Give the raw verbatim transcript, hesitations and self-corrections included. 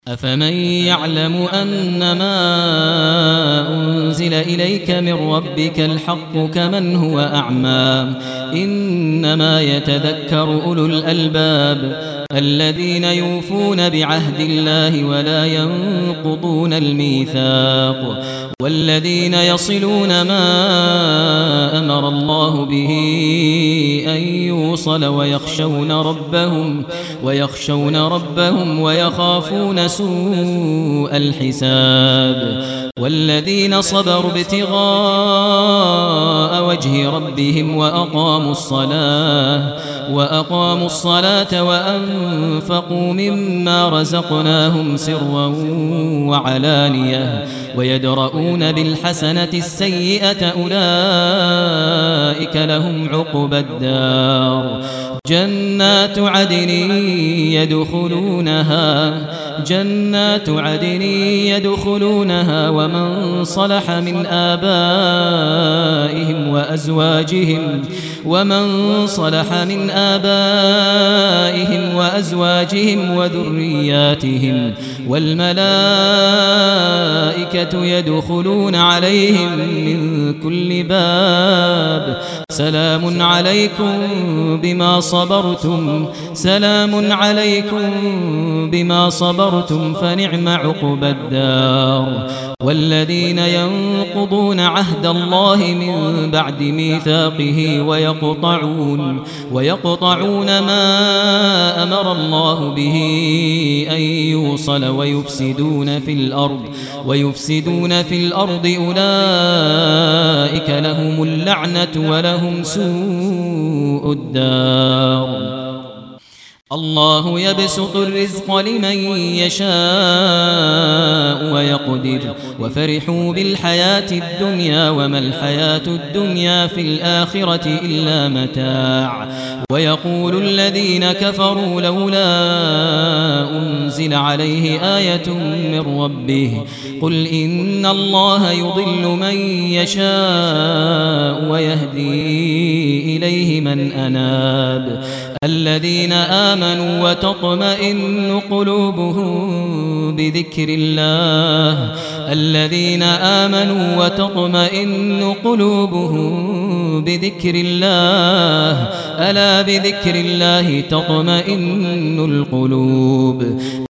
أفمن يعلم أنما أنزل إليك من ربك الحق كمن هو أعمى إنما يتذكر أولو الألباب الذين يوفون بعهد الله ولا ينقضون الميثاق والذين يصلون ما أمر الله به أن يوصل ويخشون ربهم ويخشون ربهم ويخافون سوء الحساب والذين صبروا ابتغاء وجه ربهم وأقاموا الصلاة وأقاموا الصلاة وأنفقوا مما رزقناهم سرا وعلانية ويدرؤون بالحسنة السيئة أولئك لهم عقبى الدار جنات عدن يدخلونها جنات عدن يدخلونها ومن صلح من آبائهم وأزواجهم ومن صلح من آبائهم وأزواجهم وذرياتهم والملائكة يدخلون عليهم من كل باب سلام عليكم بما صبرتم سلام عليكم بما صبرتم فنعم عقبى الدار والذين ينقضون عهد الله من بعد ميثاقه ويقطعون ويقطعون ما أمر الله به أن يوصل ويفسدون في الأرض ويفسدون في الأرض أولئك لهم اللعنة ولهم سوء الدار الله يبسط الرزق لمن يشاء ويقدر وفرحوا بالحياة الدنيا وما الحياة الدنيا في الآخرة إلا متاع ويقول الذين كفروا لولا أنزل عليه آية من ربه قل إن الله يضل من يشاء ويهدي إليه من أناب الذين آمنوا وتطمئن قلوبهم بذكر الله الذين آمنوا وتطمئن قلوبهم بذكر الله ألا بذكر الله تطمئن القلوب